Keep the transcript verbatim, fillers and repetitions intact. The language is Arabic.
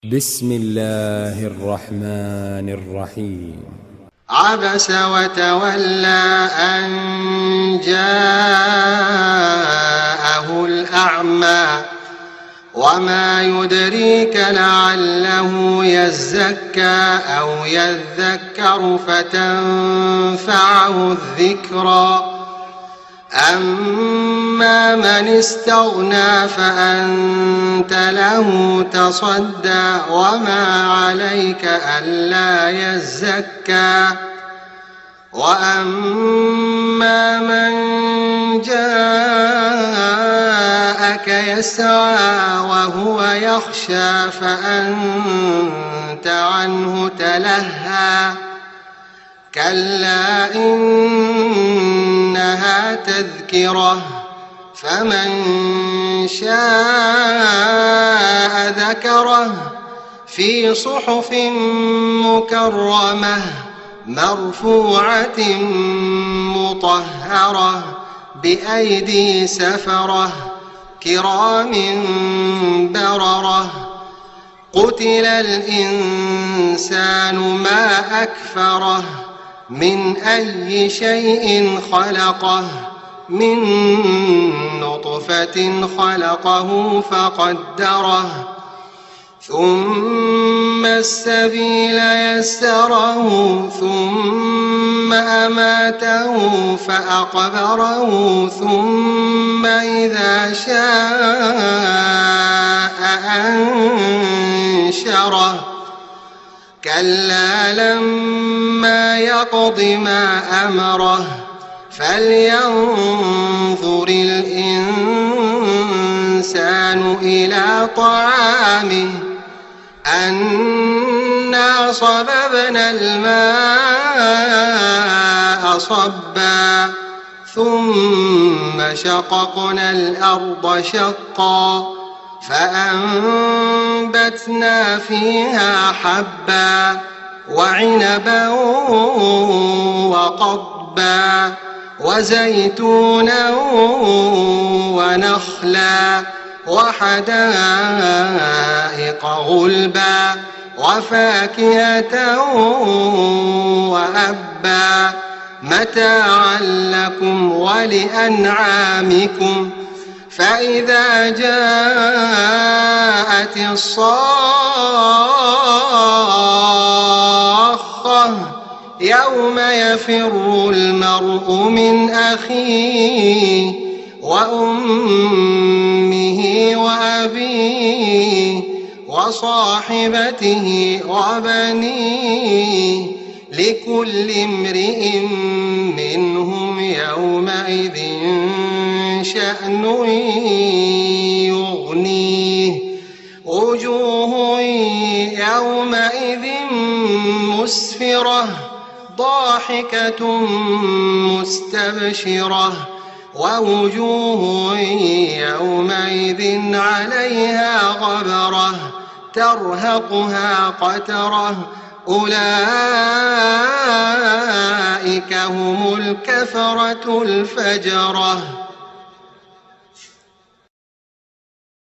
بسم الله الرحمن الرحيم. عبس وتولى أن جاءه الأعمى وما يدريك لعله يزكى أو يذكر فتنفعه الذكرى أما من استغنى فأنت له تصدى وما عليك ألا يزكى وأما من جاءك يسعى وهو يخشى فأنت عنه تلهى كلا إنها تذكرة فمن شاء ذكره في صحف مكرمة مرفوعة مطهرة بأيدي سفرة كرام بررة قتل الإنسان ما أكفره من أي شيء خلقه من نطفة خلقه فقدره ثم السبيل يسره ثم أماته فأقبره ثم إذا شاء أنشره كلا لما يقض ما أمره فلينظر الإنسان إلى طعامه أنا صببنا الماء صبا ثم شققنا الأرض شقا فأنبتنا فيها حبا وعنبا وقضبا وزيتونا ونخلا وحدائق غلبا وفاكهة وأبا متاعا لكم ولأنعامكم فإذا جاءت الصاخة يوم يفر المرء من أخيه وأمه وأبيه وصاحبته وبنيه لكل امرئ منهم يومئذ شأن يغنيه وجوه يومئذ مسفرة ضاحكة مستبشرة ووجوه يومئذ عليها غبرة ترهقها قترة أولئك هم الكفرة الفجرة.